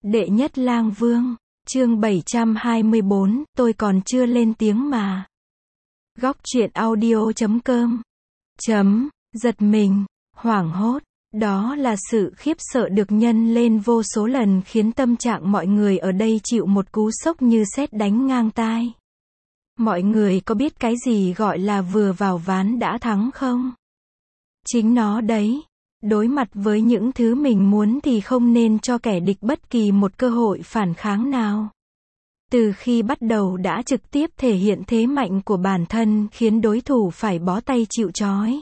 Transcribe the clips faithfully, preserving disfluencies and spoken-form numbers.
Đệ nhất lang vương, chương bảy trăm hai mươi bốn, tôi còn chưa lên tiếng mà. Góc truyện audio chấm com. Chấm, giật mình, hoảng hốt. Đó là sự khiếp sợ được nhân lên vô số lần khiến tâm trạng mọi người ở đây chịu một cú sốc như sét đánh ngang tai. Mọi người có biết cái gì gọi là vừa vào ván đã thắng không? Chính nó đấy. Đối mặt với những thứ mình muốn thì không nên cho kẻ địch bất kỳ một cơ hội phản kháng nào. Từ khi bắt đầu đã trực tiếp thể hiện thế mạnh của bản thân khiến đối thủ phải bó tay chịu trói.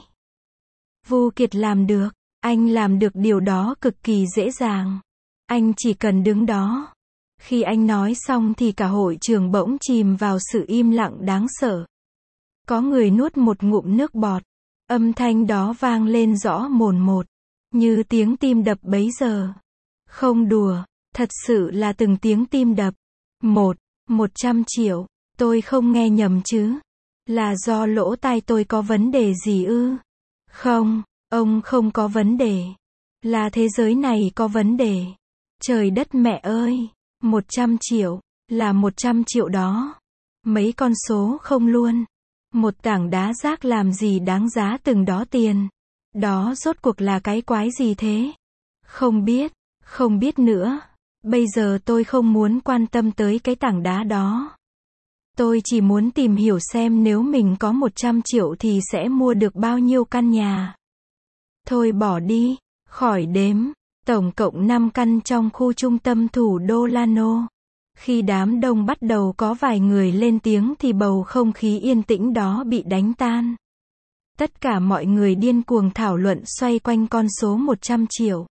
Vu Kiệt làm được, anh làm được điều đó cực kỳ dễ dàng. Anh chỉ cần đứng đó. Khi anh nói xong thì cả hội trường bỗng chìm vào sự im lặng đáng sợ. Có người nuốt một ngụm nước bọt. Âm thanh đó vang lên rõ mồn một, như tiếng tim đập bấy giờ. Không đùa, thật sự là từng tiếng tim đập. Một, một trăm triệu, tôi không nghe nhầm chứ? Là do lỗ tai tôi có vấn đề gì ư? Không, ông không có vấn đề. Là thế giới này có vấn đề. Trời đất mẹ ơi, một trăm triệu, là một trăm triệu đó. Mấy con số không luôn. Một tảng đá rác làm gì đáng giá từng đó tiền. Đó rốt cuộc là cái quái gì thế? Không biết, không biết nữa. Bây giờ tôi không muốn quan tâm tới cái tảng đá đó. Tôi chỉ muốn tìm hiểu xem nếu mình có một trăm triệu thì sẽ mua được bao nhiêu căn nhà. Thôi bỏ đi, khỏi đếm. Tổng cộng năm căn trong khu trung tâm thủ đô Lano. Khi đám đông bắt đầu có vài người lên tiếng thì bầu không khí yên tĩnh đó bị đánh tan. Tất cả mọi người điên cuồng thảo luận xoay quanh con số một trăm triệu.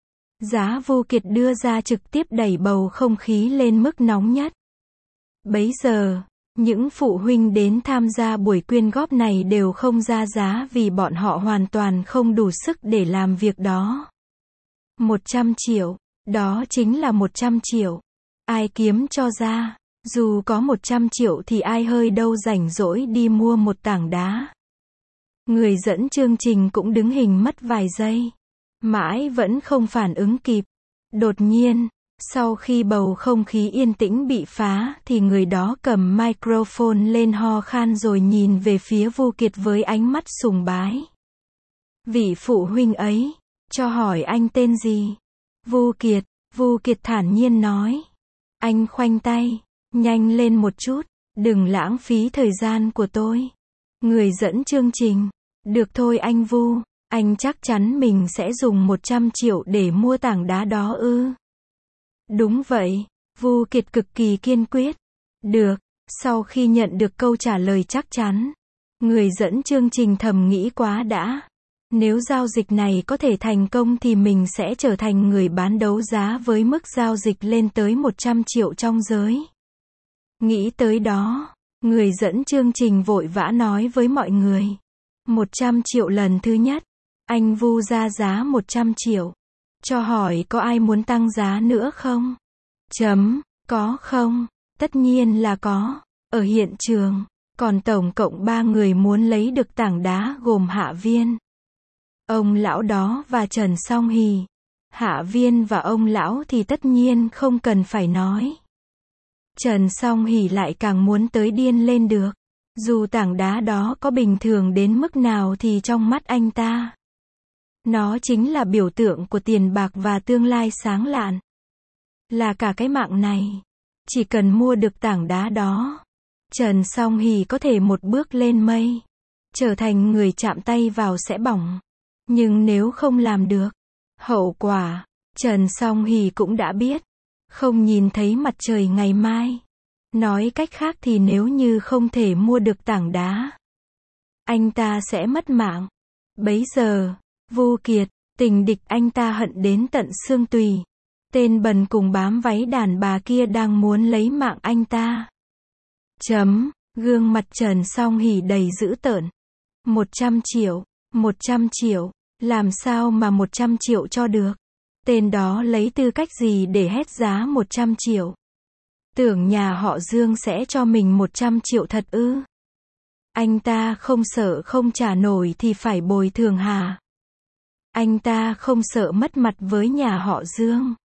Giá Vu Kiệt đưa ra trực tiếp đẩy bầu không khí lên mức nóng nhất. Bấy giờ, những phụ huynh đến tham gia buổi quyên góp này đều không ra giá vì bọn họ hoàn toàn không đủ sức để làm việc đó. một trăm triệu, đó chính là một trăm triệu. Ai kiếm cho ra, dù có một trăm triệu thì ai hơi đâu rảnh rỗi đi mua một tảng đá. Người dẫn chương trình cũng đứng hình mất vài giây. Mãi vẫn không phản ứng kịp. Đột nhiên, sau khi bầu không khí yên tĩnh bị phá thì người đó cầm microphone lên ho khan rồi nhìn về phía Vu Kiệt với ánh mắt sùng bái. Vị phụ huynh ấy, cho hỏi anh tên gì? Vu Kiệt, Vu Kiệt thản nhiên nói. Anh khoanh tay, nhanh lên một chút, đừng lãng phí thời gian của tôi. Người dẫn chương trình, được thôi anh Vu, anh chắc chắn mình sẽ dùng một trăm triệu để mua tảng đá đó ư? Đúng vậy, Vu Kiệt cực kỳ kiên quyết. Được, sau khi nhận được câu trả lời chắc chắn, người dẫn chương trình thầm nghĩ quá đã. Nếu giao dịch này có thể thành công thì mình sẽ trở thành người bán đấu giá với mức giao dịch lên tới một trăm triệu trong giới. Nghĩ tới đó, người dẫn chương trình vội vã nói với mọi người. một trăm triệu lần thứ nhất, anh Vu ra giá một trăm triệu. Cho hỏi có ai muốn tăng giá nữa không? Chấm, có không? Tất nhiên là có. Ở hiện trường, còn tổng cộng ba người muốn lấy được tảng đá gồm Hạ Viên, ông lão đó và Trần Song Hì. Hạ Viên và ông lão thì tất nhiên không cần phải nói. Trần Song Hì lại càng muốn tới điên lên được. Dù tảng đá đó có bình thường đến mức nào thì trong mắt anh ta, nó chính là biểu tượng của tiền bạc và tương lai sáng lạn. Là cả cái mạng này. Chỉ cần mua được tảng đá đó, Trần Song Hì có thể một bước lên mây. Trở thành người chạm tay vào sẽ bỏng. Nhưng nếu không làm được, hậu quả, Trần Song Hì cũng đã biết. Không nhìn thấy mặt trời ngày mai. Nói cách khác thì nếu như không thể mua được tảng đá, anh ta sẽ mất mạng. Bấy giờ, Vu Kiệt, tình địch anh ta hận đến tận xương tùy. Tên bần cùng bám váy đàn bà kia đang muốn lấy mạng anh ta. Chấm, gương mặt Trần Song Hì đầy dữ tợn. một trăm triệu, một trăm triệu, làm sao mà một trăm triệu cho được? Tên đó lấy tư cách gì để hét giá một trăm triệu? Tưởng nhà họ Dương sẽ cho mình một trăm triệu thật ư? Anh ta không sợ không trả nổi thì phải bồi thường hả? Anh ta không sợ mất mặt với nhà họ Dương.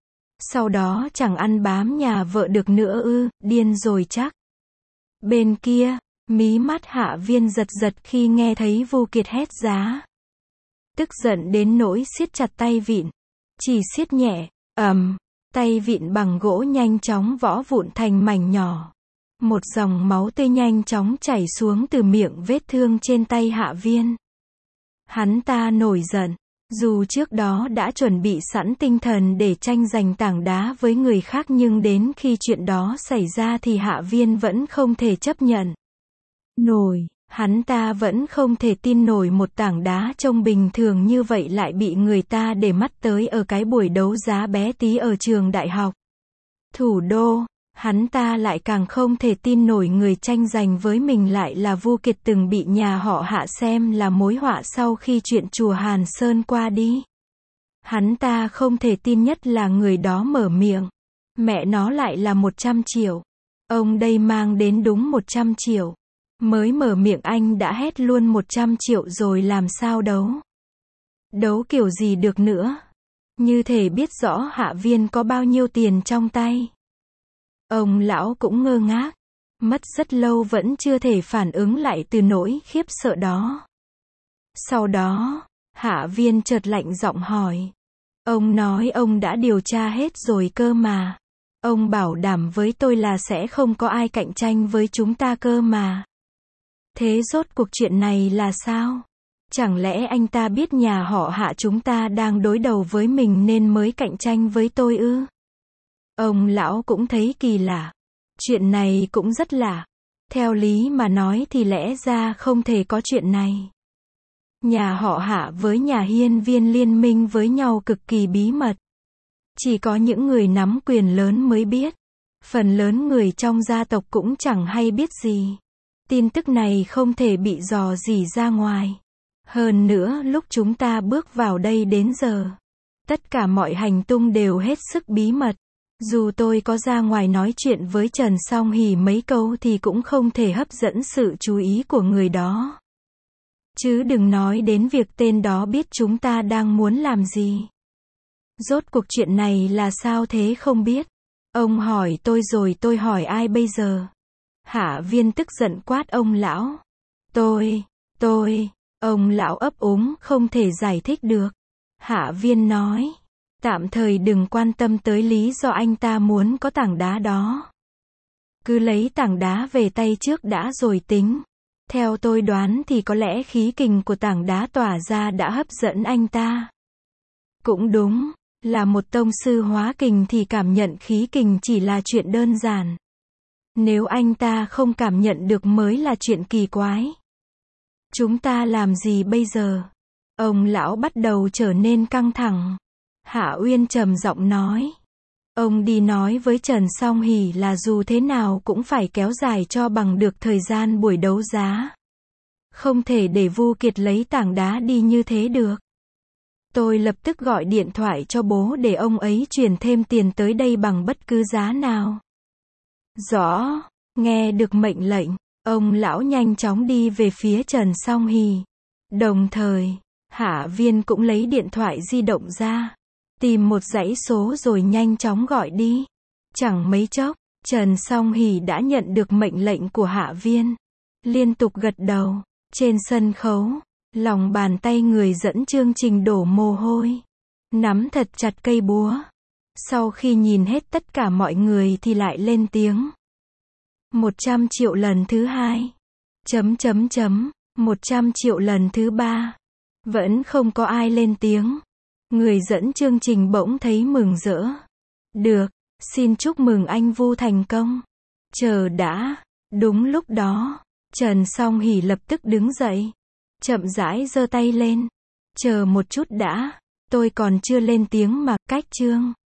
Sau đó chẳng ăn bám nhà vợ được nữa ư, điên rồi chắc. Bên kia, mí mắt Hạ Viên giật giật khi nghe thấy Vu Kiệt hét giá. Tức giận đến nỗi siết chặt tay vịn. Chỉ siết nhẹ, ầm, tay vịn bằng gỗ nhanh chóng võ vụn thành mảnh nhỏ. Một dòng máu tươi nhanh chóng chảy xuống từ miệng vết thương trên tay Hạ Viên. Hắn ta nổi giận. Dù trước đó đã chuẩn bị sẵn tinh thần để tranh giành tảng đá với người khác nhưng đến khi chuyện đó xảy ra thì Hạ Viên vẫn không thể chấp nhận nổi. Hắn ta vẫn không thể tin nổi một tảng đá trông bình thường như vậy lại bị người ta để mắt tới ở cái buổi đấu giá bé tí ở trường đại học thủ đô. Hắn ta lại càng không thể tin nổi người tranh giành với mình lại là Vu Kiệt từng bị nhà họ Hạ xem là mối họa sau khi chuyện chùa Hàn Sơn qua đi. Hắn ta không thể tin nhất là người đó mở miệng. Mẹ nó lại là một trăm triệu. Ông đây mang đến đúng một trăm triệu. Mới mở miệng anh đã hét luôn một trăm triệu rồi làm sao đấu. Đấu kiểu gì được nữa. Như thể biết rõ Hạ Viên có bao nhiêu tiền trong tay. Ông lão cũng ngơ ngác. Mất rất lâu vẫn chưa thể phản ứng lại từ nỗi khiếp sợ đó. Sau đó, Hạ Viên chợt lạnh giọng hỏi. Ông nói ông đã điều tra hết rồi cơ mà. Ông bảo đảm với tôi là sẽ không có ai cạnh tranh với chúng ta cơ mà. Thế rốt cuộc chuyện này là sao? Chẳng lẽ anh ta biết nhà họ Hạ chúng ta đang đối đầu với mình nên mới cạnh tranh với tôi ư? Ông lão cũng thấy kỳ lạ. Chuyện này cũng rất lạ. Theo lý mà nói thì lẽ ra không thể có chuyện này. Nhà họ Hạ với nhà Hiên Viên liên minh với nhau cực kỳ bí mật. Chỉ có những người nắm quyền lớn mới biết. Phần lớn người trong gia tộc cũng chẳng hay biết gì. Tin tức này không thể bị dò dỉ ra ngoài. Hơn nữa lúc chúng ta bước vào đây đến giờ, tất cả mọi hành tung đều hết sức bí mật. Dù tôi có ra ngoài nói chuyện với Trần Song Hỷ mấy câu thì cũng không thể hấp dẫn sự chú ý của người đó. Chứ đừng nói đến việc tên đó biết chúng ta đang muốn làm gì. Rốt cuộc chuyện này là sao thế không biết. Ông hỏi tôi rồi tôi hỏi ai bây giờ? Hạ Viên tức giận quát ông lão. Tôi, tôi, ông lão ấp úng không thể giải thích được. Hạ Viên nói. Tạm thời đừng quan tâm tới lý do anh ta muốn có tảng đá đó. Cứ lấy tảng đá về tay trước đã rồi tính. Theo tôi đoán thì có lẽ khí kình của tảng đá tỏa ra đã hấp dẫn anh ta. Cũng đúng, là một tông sư hóa kình thì cảm nhận khí kình chỉ là chuyện đơn giản. Nếu anh ta không cảm nhận được mới là chuyện kỳ quái. Chúng ta làm gì bây giờ? Ông lão bắt đầu trở nên căng thẳng. Hạ Uyên trầm giọng nói. Ông đi nói với Trần Song Hỷ là dù thế nào cũng phải kéo dài cho bằng được thời gian buổi đấu giá. Không thể để Vu Kiệt lấy tảng đá đi như thế được. Tôi lập tức gọi điện thoại cho bố để ông ấy chuyển thêm tiền tới đây bằng bất cứ giá nào. Rõ, nghe được mệnh lệnh, ông lão nhanh chóng đi về phía Trần Song Hỷ. Đồng thời, Hạ Viên cũng lấy điện thoại di động ra. Tìm một dãy số rồi nhanh chóng gọi đi. Chẳng mấy chốc, Trần Song Hỷ đã nhận được mệnh lệnh của Hạ Viên. Liên tục gật đầu. Trên sân khấu, lòng bàn tay người dẫn chương trình đổ mồ hôi. Nắm thật chặt cây búa. Sau khi nhìn hết tất cả mọi người thì lại lên tiếng. Một trăm triệu lần thứ hai. Chấm chấm chấm. Một trăm triệu lần thứ ba. Vẫn không có ai lên tiếng. Người dẫn chương trình bỗng thấy mừng rỡ. Được, xin chúc mừng anh Vu thành công. Chờ đã. Đúng lúc đó, Trần Song Hỷ lập tức đứng dậy. Chậm rãi giơ tay lên. Chờ một chút đã. Tôi còn chưa lên tiếng mà, cách chương.